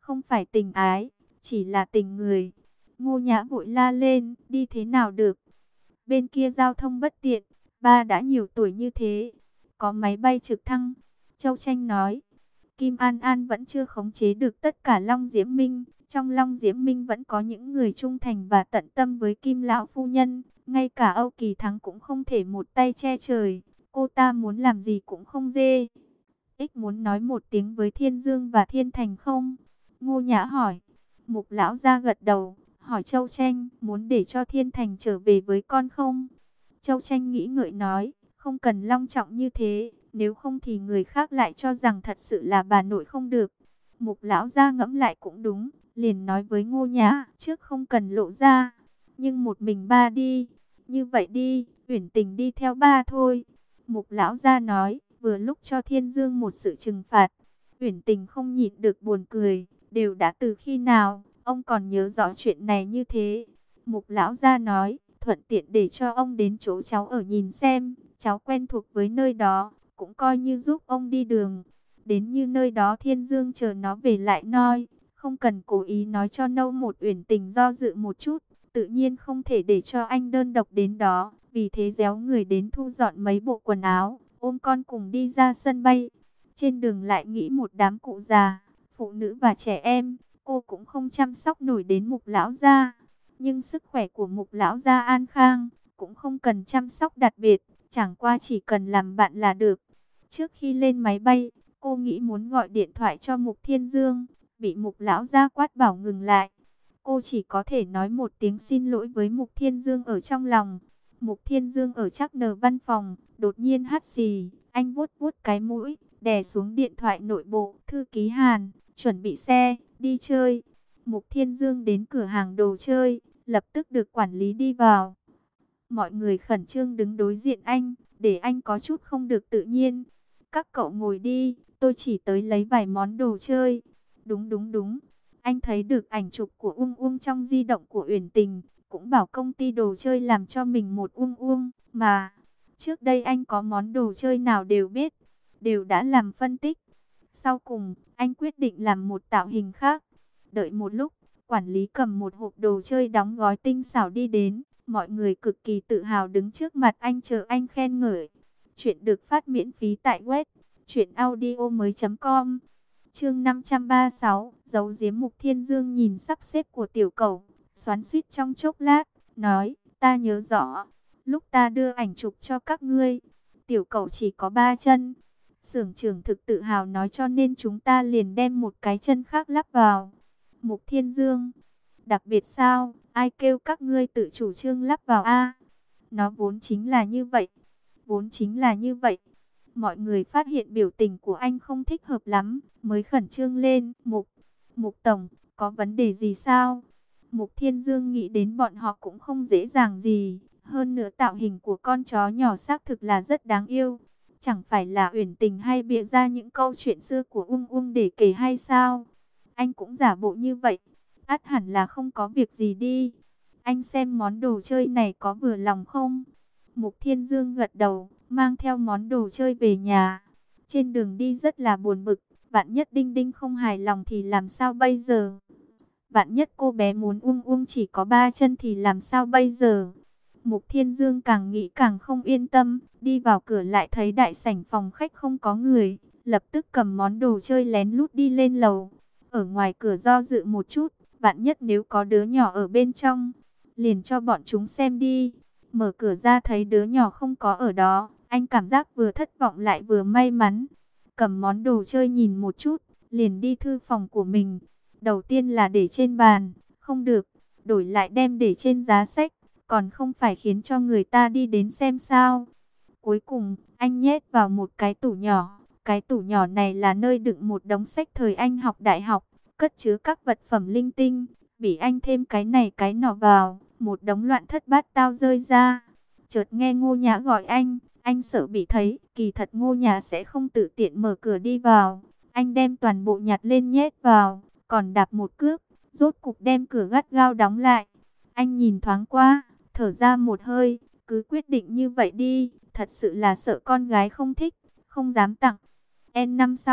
[SPEAKER 1] không phải tình ái, chỉ là tình người. Ngô Nhã vội la lên, đi thế nào được? Bên kia giao thông bất tiện, ba đã nhiều tuổi như thế, có máy bay trực thăng. Châu Tranh nói, Kim An An vẫn chưa khống chế được tất cả Long Diễm Minh. Trong Long Diễm Minh vẫn có những người trung thành và tận tâm với Kim Lão Phu Nhân. Ngay cả Âu Kỳ Thắng cũng không thể một tay che trời. Cô ta muốn làm gì cũng không dê. Ích muốn nói một tiếng với Thiên Dương và Thiên Thành không? Ngô Nhã hỏi. Mục Lão ra gật đầu, hỏi Châu Tranh muốn để cho Thiên Thành trở về với con không? Châu Tranh nghĩ ngợi nói, không cần long trọng như thế, nếu không thì người khác lại cho rằng thật sự là bà nội không được. Mục Lão ra ngẫm lại cũng đúng, liền nói với Ngô Nhã, trước không cần lộ ra, nhưng một mình ba đi, như vậy đi, Uyển Tình đi theo ba thôi. Mục Lão ra nói, vừa lúc cho Thiên Dương một sự trừng phạt. Uyển Tình không nhịn được buồn cười, đều đã từ khi nào, ông còn nhớ rõ chuyện này như thế. Mục Lão ra nói, thuận tiện để cho ông đến chỗ cháu ở nhìn xem, cháu quen thuộc với nơi đó, cũng coi như giúp ông đi đường. Đến như nơi đó Thiên Dương chờ nó về lại nói, không cần cố ý nói cho Nâu Một. Uyển Tình do dự một chút, tự nhiên không thể để cho anh đơn độc đến đó, vì thế réo người đến thu dọn mấy bộ quần áo, ôm con cùng đi ra sân bay. Trên đường lại nghĩ một đám cụ già, phụ nữ và trẻ em, cô cũng không chăm sóc nổi đến Mục Lão gia. Nhưng sức khỏe của Mục Lão gia an khang, cũng không cần chăm sóc đặc biệt, chẳng qua chỉ cần làm bạn là được. Trước khi lên máy bay, cô nghĩ muốn gọi điện thoại cho Mục Thiên Dương, bị Mục Lão gia quát bảo ngừng lại. Cô chỉ có thể nói một tiếng xin lỗi với Mục Thiên Dương ở trong lòng. Mục Thiên Dương ở chắc nờ văn phòng, đột nhiên hắt xì, anh vuốt vuốt cái mũi, đè xuống điện thoại nội bộ, thư ký Hàn, chuẩn bị xe, đi chơi. Mục Thiên Dương đến cửa hàng đồ chơi, lập tức được quản lý đi vào. Mọi người khẩn trương đứng đối diện anh, để anh có chút không được tự nhiên. Các cậu ngồi đi, tôi chỉ tới lấy vài món đồ chơi. Đúng đúng đúng, anh thấy được ảnh chụp của Uông Uông trong di động của Uyển Tình, cũng bảo công ty đồ chơi làm cho mình một Uông Uông, mà trước đây anh có món đồ chơi nào đều biết, đều đã làm phân tích. Sau cùng, anh quyết định làm một tạo hình khác. Đợi một lúc, quản lý cầm một hộp đồ chơi đóng gói tinh xảo đi đến. Mọi người cực kỳ tự hào đứng trước mặt anh chờ anh khen ngợi. Chuyện được phát miễn phí tại web truyệnaudiomoi.com. Chương 536, giấu giếm. Mục Thiên Dương nhìn sắp xếp của tiểu cẩu, xoắn xuýt trong chốc lát, nói, ta nhớ rõ, lúc ta đưa ảnh chụp cho các ngươi, tiểu cẩu chỉ có 3 chân. Xưởng trưởng thực tự hào nói cho nên chúng ta liền đem một cái chân khác lắp vào. Mục Thiên Dương, đặc biệt sao, ai kêu các ngươi tự chủ trương lắp vào a? Nó vốn chính là như vậy, vốn chính là như vậy. Mọi người phát hiện biểu tình của anh không thích hợp lắm, mới khẩn trương lên. Mục Tổng, có vấn đề gì sao? Mục Thiên Dương nghĩ đến bọn họ cũng không dễ dàng gì. Hơn nữa tạo hình của con chó nhỏ xác thực là rất đáng yêu. Chẳng phải là Uyển Tình hay bịa ra những câu chuyện xưa của Uông Uông để kể hay sao? Anh cũng giả bộ như vậy. Ắt hẳn là không có việc gì đi. Anh xem món đồ chơi này có vừa lòng không? Mục Thiên Dương gật đầu, mang theo món đồ chơi về nhà. Trên đường đi rất là buồn bực, vạn nhất Đinh Đinh không hài lòng thì làm sao bây giờ? Vạn nhất cô bé muốn Uông Uông chỉ có 3 chân thì làm sao bây giờ? Mục Thiên Dương càng nghĩ càng không yên tâm, đi vào cửa lại thấy đại sảnh phòng khách không có người, lập tức cầm món đồ chơi lén lút đi lên lầu. Ở ngoài cửa do dự một chút, vạn nhất nếu có đứa nhỏ ở bên trong, liền cho bọn chúng xem đi. Mở cửa ra thấy đứa nhỏ không có ở đó, anh cảm giác vừa thất vọng lại vừa may mắn. Cầm món đồ chơi nhìn một chút, liền đi thư phòng của mình. Đầu tiên là để trên bàn, không được, đổi lại đem để trên giá sách, còn không phải khiến cho người ta đi đến xem sao. Cuối cùng, anh nhét vào một cái tủ nhỏ. Cái tủ nhỏ này là nơi đựng một đống sách thời anh học đại học, cất chứa các vật phẩm linh tinh. Bị anh thêm cái này cái nọ vào, một đống loạn thất bát tao rơi ra. Chợt nghe Ngô Nhã gọi anh sợ bị thấy, kỳ thật Ngô Nhã sẽ không tự tiện mở cửa đi vào. Anh đem toàn bộ nhặt lên nhét vào, còn đạp một cước, rốt cục đem cửa gắt gao đóng lại. Anh nhìn thoáng qua, thở ra một hơi, cứ quyết định như vậy đi, thật sự là sợ con gái không thích, không dám tặng. N năm sau,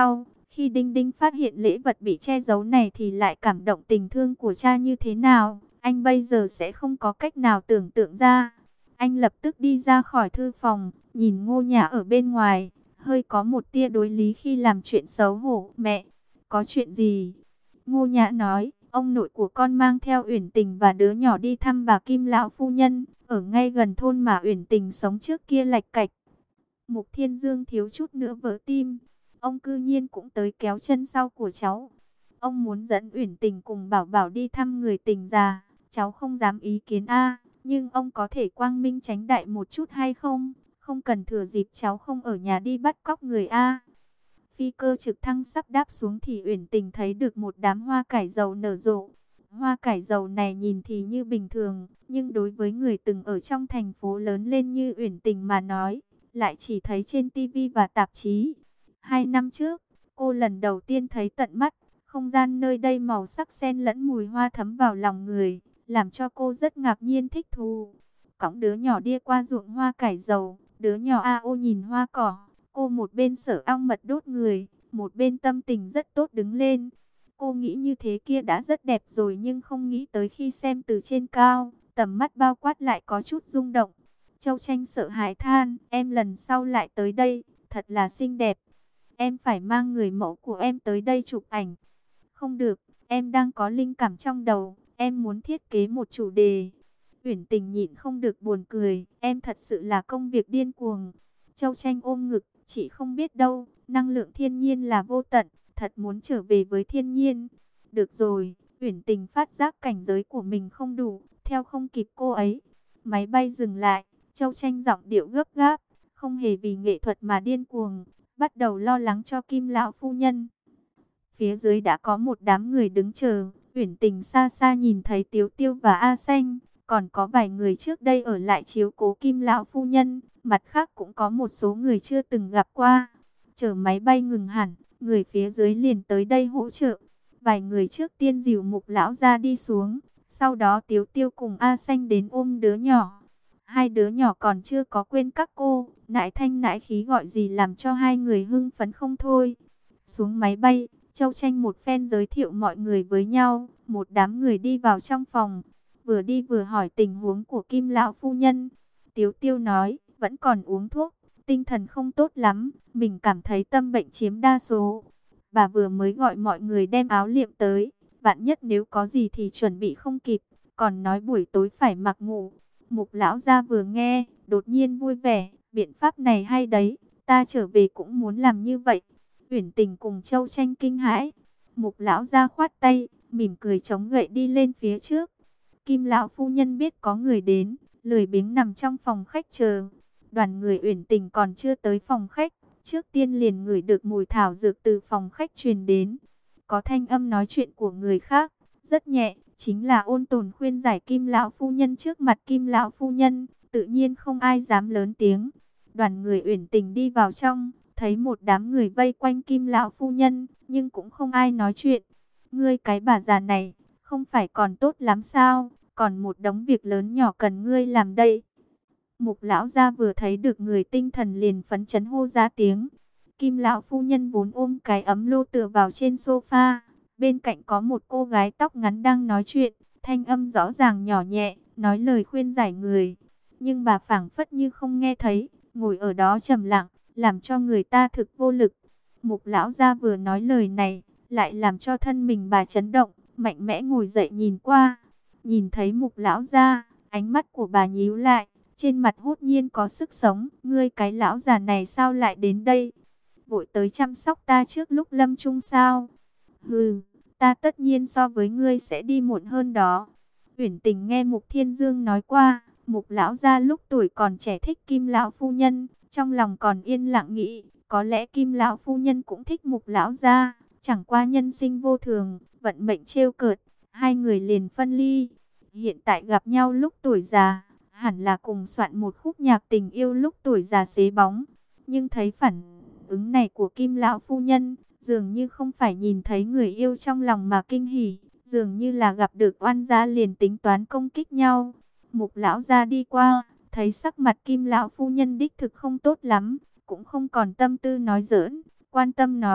[SPEAKER 1] Khi Đinh Đinh phát hiện lễ vật bị che giấu này thì lại cảm động tình thương của cha như thế nào, anh bây giờ sẽ không có cách nào tưởng tượng ra. Anh lập tức đi ra khỏi thư phòng, nhìn Ngô Nhã ở bên ngoài, hơi có một tia đối lý khi làm chuyện xấu hổ. Mẹ, có chuyện gì? Ngô Nhã nói, ông nội của con mang theo Uyển Tình và đứa nhỏ đi thăm bà Kim lão phu nhân, ở ngay gần thôn mà Uyển Tình sống trước kia lạch cạch. Mục Thiên Dương thiếu chút nữa vỡ tim. Ông cư nhiên cũng tới kéo chân sau của cháu. Ông muốn dẫn Uyển Tình cùng Bảo Bảo đi thăm người tình già. Cháu không dám ý kiến a, nhưng ông có thể quang minh tránh đại một chút hay không? Không cần thừa dịp cháu không ở nhà đi bắt cóc người a. Phi cơ trực thăng sắp đáp xuống thì Uyển Tình thấy được một đám hoa cải dầu nở rộ. Hoa cải dầu này nhìn thì như bình thường, nhưng đối với người từng ở trong thành phố lớn lên như Uyển Tình mà nói, lại chỉ thấy trên tivi và tạp chí. 2 năm trước, cô lần đầu tiên thấy tận mắt, không gian nơi đây màu sắc xen lẫn mùi hoa thấm vào lòng người, làm cho cô rất ngạc nhiên thích thú. Cõng đứa nhỏ đi qua ruộng hoa cải dầu, đứa nhỏ ao nhìn hoa cỏ, cô một bên sở ong mật đốt người, một bên tâm tình rất tốt đứng lên. Cô nghĩ như thế kia đã rất đẹp rồi nhưng không nghĩ tới khi xem từ trên cao, tầm mắt bao quát lại có chút rung động. Châu Tranh sợ hãi than, em lần sau lại tới đây, thật là xinh đẹp. Em phải mang người mẫu của em tới đây chụp ảnh. Không được, em đang có linh cảm trong đầu, em muốn thiết kế một chủ đề. Uyển Tình nhịn không được buồn cười, em thật sự là công việc điên cuồng. Châu Tranh ôm ngực, chị không biết đâu, năng lượng thiên nhiên là vô tận, thật muốn trở về với thiên nhiên. Được rồi, Uyển Tình phát giác cảnh giới của mình không đủ, theo không kịp cô ấy. Máy bay dừng lại, Châu Tranh giọng điệu gấp gáp, không hề vì nghệ thuật mà điên cuồng, bắt đầu lo lắng cho Kim lão phu nhân. Phía dưới đã có một đám người đứng chờ, Uyển Tình xa xa nhìn thấy Tiếu Tiêu và A Xanh, còn có vài người trước đây ở lại chiếu cố Kim lão phu nhân, mặt khác cũng có một số người chưa từng gặp qua. Chờ máy bay ngừng hẳn, người phía dưới liền tới đây hỗ trợ. Vài người trước tiên dìu Mục lão ra đi xuống, sau đó Tiếu Tiêu cùng A Xanh đến ôm đứa nhỏ. Hai đứa nhỏ còn chưa có quên các cô, nãi thanh nãi khí gọi gì làm cho hai người hưng phấn không thôi. Xuống máy bay, Châu Tranh một phen giới thiệu mọi người với nhau, một đám người đi vào trong phòng, vừa đi vừa hỏi tình huống của Kim lão phu nhân. Tiếu Tiêu nói, vẫn còn uống thuốc, tinh thần không tốt lắm, mình cảm thấy tâm bệnh chiếm đa số. Bà vừa mới gọi mọi người đem áo liệm tới, vạn nhất nếu có gì thì chuẩn bị không kịp, còn nói buổi tối phải mặc ngủ. Mục lão gia vừa nghe, đột nhiên vui vẻ, biện pháp này hay đấy, ta trở về cũng muốn làm như vậy. Uyển Tình cùng Châu Tranh kinh hãi. Mục lão gia khoát tay, mỉm cười chống gậy đi lên phía trước. Kim lão phu nhân biết có người đến, lười biếng nằm trong phòng khách chờ. Đoàn người Uyển Tình còn chưa tới phòng khách, trước tiên liền ngửi được mùi thảo dược từ phòng khách truyền đến. Có thanh âm nói chuyện của người khác, rất nhẹ, chính là ôn tồn khuyên giải Kim lão phu nhân trước mặt Kim lão phu nhân, tự nhiên không ai dám lớn tiếng. Đoàn người Uyển Tình đi vào trong, thấy một đám người vây quanh Kim lão phu nhân, nhưng cũng không ai nói chuyện. Ngươi cái bà già này, không phải còn tốt lắm sao, còn một đống việc lớn nhỏ cần ngươi làm đây. Mục lão gia vừa thấy được người tinh thần liền phấn chấn hô ra tiếng. Kim lão phu nhân vốn ôm cái ấm lô tựa vào trên sofa, bên cạnh có một cô gái tóc ngắn đang nói chuyện, thanh âm rõ ràng nhỏ nhẹ, nói lời khuyên giải người. Nhưng bà phảng phất như không nghe thấy, ngồi ở đó trầm lặng, làm cho người ta thực vô lực. Mục lão gia vừa nói lời này, lại làm cho thân mình bà chấn động, mạnh mẽ ngồi dậy nhìn qua. Nhìn thấy mục lão gia, ánh mắt của bà nhíu lại, trên mặt hốt nhiên có sức sống. Ngươi cái lão già này sao lại đến đây? Vội tới chăm sóc ta trước lúc lâm chung sao? Hừ, ta tất nhiên so với ngươi sẽ đi muộn hơn đó. Uyển Tình nghe Mục Thiên Dương nói qua, Mục lão gia lúc tuổi còn trẻ thích Kim lão phu nhân, trong lòng còn yên lặng nghĩ, có lẽ Kim lão phu nhân cũng thích Mục lão gia, chẳng qua nhân sinh vô thường, vận mệnh trêu cợt, hai người liền phân ly. Hiện tại gặp nhau lúc tuổi già, hẳn là cùng soạn một khúc nhạc tình yêu lúc tuổi già xế bóng. Nhưng thấy phản ứng này của Kim lão phu nhân, dường như không phải nhìn thấy người yêu trong lòng mà kinh hỉ, dường như là gặp được oan gia liền tính toán công kích nhau. Mục lão gia đi qua, thấy sắc mặt Kim lão phu nhân đích thực không tốt lắm, cũng không còn tâm tư nói giỡn, quan tâm nói,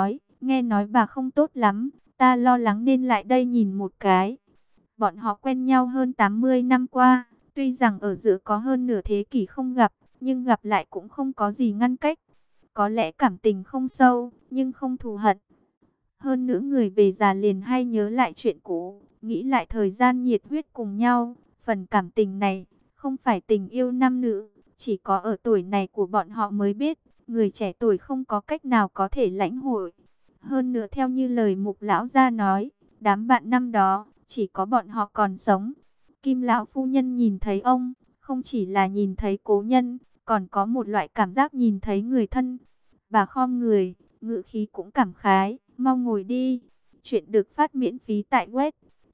[SPEAKER 1] Nghe nói bà không tốt lắm, ta lo lắng nên lại đây nhìn một cái. Bọn họ quen nhau hơn 80 năm qua, tuy rằng ở giữa có hơn nửa thế kỷ không gặp, nhưng gặp lại cũng không có gì ngăn cách. Có lẽ cảm tình không sâu, nhưng không thù hận. Hơn nữa người về già liền hay nhớ lại chuyện cũ, nghĩ lại thời gian nhiệt huyết cùng nhau. Phần cảm tình này, không phải tình yêu nam nữ, chỉ có ở tuổi này của bọn họ mới biết. Người trẻ tuổi không có cách nào có thể lãnh hội. Hơn nữa theo như lời Mục lão gia nói, đám bạn năm đó, chỉ có bọn họ còn sống. Kim lão phu nhân nhìn thấy ông, không chỉ là nhìn thấy cố nhân, còn có một loại cảm giác nhìn thấy người thân. Bà khom người, ngữ khí cũng cảm khái, mau ngồi đi. Chuyện được phát miễn phí tại web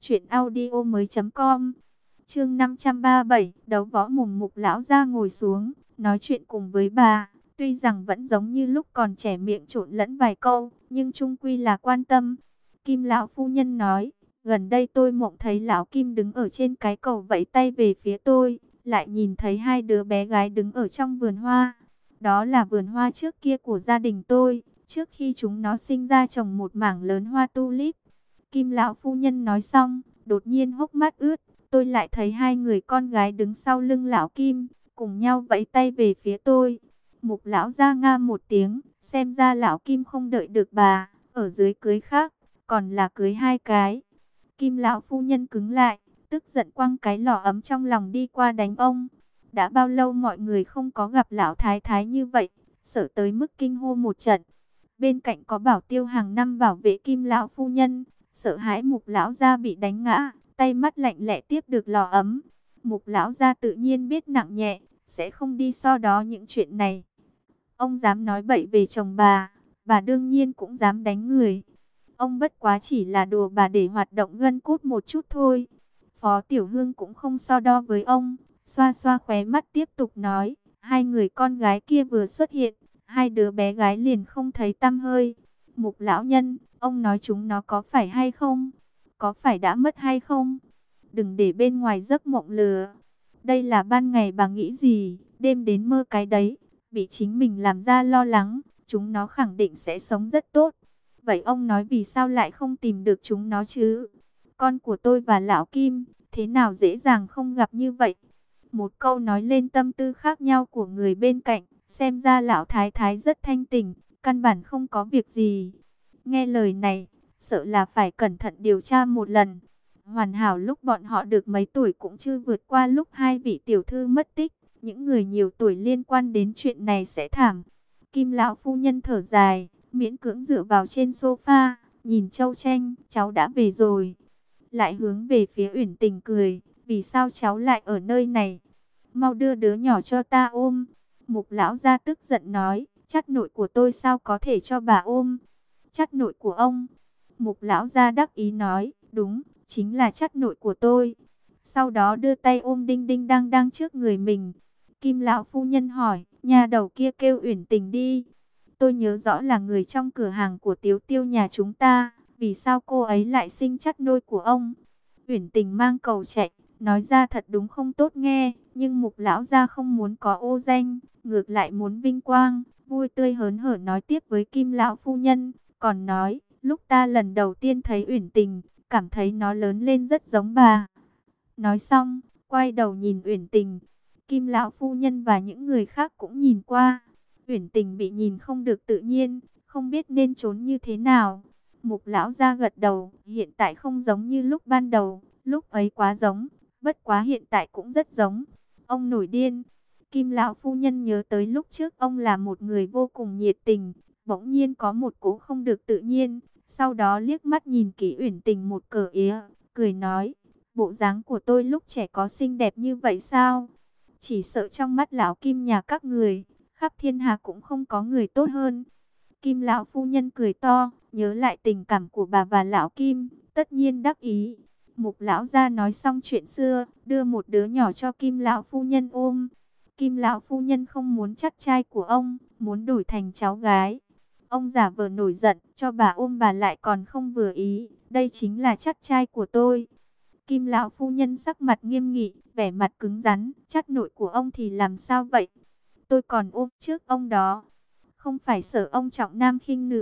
[SPEAKER 1] truyệnaudiomoi.com. Chương 537, đấu võ mồm. Mục lão gia ngồi xuống, nói chuyện cùng với bà. Tuy rằng vẫn giống như lúc còn trẻ, miệng trộn lẫn vài câu, nhưng chung quy là quan tâm. Kim lão phu nhân nói, gần đây tôi mộng thấy lão Kim đứng ở trên cái cầu vẫy tay về phía tôi, lại nhìn thấy hai đứa bé gái đứng ở trong vườn hoa. Đó là vườn hoa trước kia của gia đình tôi, trước khi chúng nó sinh ra trồng một mảng lớn hoa tulip. Kim lão phu nhân nói xong, đột nhiên hốc mắt ướt, tôi lại thấy hai người con gái đứng sau lưng lão Kim, cùng nhau vẫy tay về phía tôi. Mục lão ra nga một tiếng, xem ra lão Kim không đợi được bà, ở dưới cưới khác, còn là cưới hai cái. Kim lão phu nhân cứng lại, tức giận quăng cái lọ ấm trong lòng đi qua đánh ông. Đã bao lâu mọi người không có gặp lão thái thái như vậy, sợ tới mức kinh hô một trận. Bên cạnh có Bảo Tiêu hàng năm bảo vệ Kim lão phu nhân, sợ hãi Mục lão gia bị đánh ngã, tay mắt lạnh lẽ tiếp được lọ ấm. Mục lão gia tự nhiên biết nặng nhẹ, sẽ không đi so đo những chuyện này. Ông dám nói bậy về chồng bà đương nhiên cũng dám đánh người. Ông bất quá chỉ là đùa bà để hoạt động gân cốt một chút thôi. Phó Tiểu Hương cũng không so đo với ông, xoa xoa khóe mắt tiếp tục nói, hai người con gái kia vừa xuất hiện, hai đứa bé gái liền không thấy tăm hơi. Mục lão nhân, ông nói chúng nó có phải hay không? Có phải đã mất hay không? Đừng để bên ngoài giấc mộng lừa. Đây là ban ngày bà nghĩ gì, đêm đến mơ cái đấy. Bị chính mình làm ra lo lắng, chúng nó khẳng định sẽ sống rất tốt. Vậy ông nói vì sao lại không tìm được chúng nó chứ? Con của tôi và lão Kim, thế nào dễ dàng không gặp như vậy? Một câu nói lên tâm tư khác nhau của người bên cạnh, xem ra lão thái thái rất thanh tỉnh, căn bản không có việc gì. Nghe lời này, sợ là phải cẩn thận điều tra một lần. Hoàn hảo lúc bọn họ được mấy tuổi cũng chưa vượt qua lúc hai vị tiểu thư mất tích. Những người nhiều tuổi liên quan đến chuyện này sẽ thảm. Kim lão phu nhân thở dài, miễn cưỡng dựa vào trên sofa, nhìn Châu Tranh, cháu đã về rồi. Lại hướng về phía Uyển Tình cười, vì sao cháu lại ở nơi này? Mau đưa đứa nhỏ cho ta ôm. Mục lão gia tức giận nói, chắt nội của tôi sao có thể cho bà ôm? Chắt nội của ông? Mục lão gia đắc ý nói, đúng, chính là chắt nội của tôi. Sau đó đưa tay ôm đinh đinh đang đang trước người mình. Kim lão phu nhân hỏi, nhà đầu kia kêu Uyển Tình đi. Tôi nhớ rõ là người trong cửa hàng của Tiếu Tiêu nhà chúng ta, vì sao cô ấy lại sinh chắt nôi của ông? Uyển Tình mang cầu chạy, nói ra thật đúng không tốt nghe, nhưng Mục lão gia không muốn có ô danh, ngược lại muốn vinh quang, vui tươi hớn hở nói tiếp với Kim lão phu nhân, còn nói, lúc ta lần đầu tiên thấy Uyển Tình, cảm thấy nó lớn lên rất giống bà. Nói xong, quay đầu nhìn Uyển Tình. Kim lão phu nhân và những người khác cũng nhìn qua. Uyển Tình bị nhìn không được tự nhiên, không biết nên trốn như thế nào. Mục lão gia gật đầu, hiện tại không giống như lúc ban đầu, lúc ấy quá giống, bất quá hiện tại cũng rất giống. Ông nổi điên. Kim lão phu nhân nhớ tới lúc trước ông là một người vô cùng nhiệt tình, bỗng nhiên có một cố không được tự nhiên, sau đó liếc mắt nhìn kỹ Uyển Tình một cờ ía, cười nói, bộ dáng của tôi lúc trẻ có xinh đẹp như vậy sao? Chỉ sợ trong mắt lão Kim nhà các người, khắp thiên hạ cũng không có người tốt hơn. Kim lão phu nhân cười to, nhớ lại tình cảm của bà và lão Kim, tất nhiên đắc ý. Mục lão gia nói xong chuyện xưa, đưa một đứa nhỏ cho Kim lão phu nhân ôm. Kim lão phu nhân không muốn chắt trai của ông, muốn đổi thành cháu gái. Ông giả vờ nổi giận, cho bà ôm bà lại còn không vừa ý, đây chính là chắt trai của tôi. Kim lão phu nhân sắc mặt nghiêm nghị, vẻ mặt cứng rắn, chắt nội của ông thì làm sao vậy? Tôi còn ôm trước ông đó. Không phải sợ ông trọng nam khinh nữ,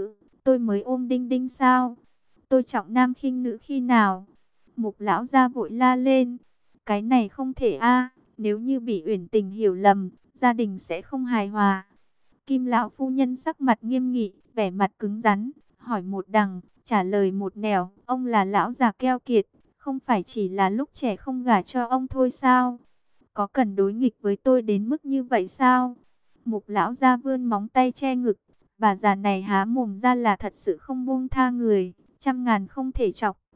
[SPEAKER 1] tôi mới ôm Đinh Đinh sao? Tôi trọng nam khinh nữ khi nào? Mục lão gia vội la lên. Cái này không thể a, nếu như bị Uyển Tình hiểu lầm, gia đình sẽ không hài hòa. Kim lão phu nhân sắc mặt nghiêm nghị, vẻ mặt cứng rắn, hỏi một đằng, trả lời một nẻo. Ông là lão già keo kiệt, không phải chỉ là lúc trẻ không gả cho ông thôi sao? Có cần đối nghịch với tôi đến mức như vậy sao? Mục lão gia vươn móng tay che ngực, bà già này há mồm ra là thật sự không buông tha người, trăm ngàn không thể chọc.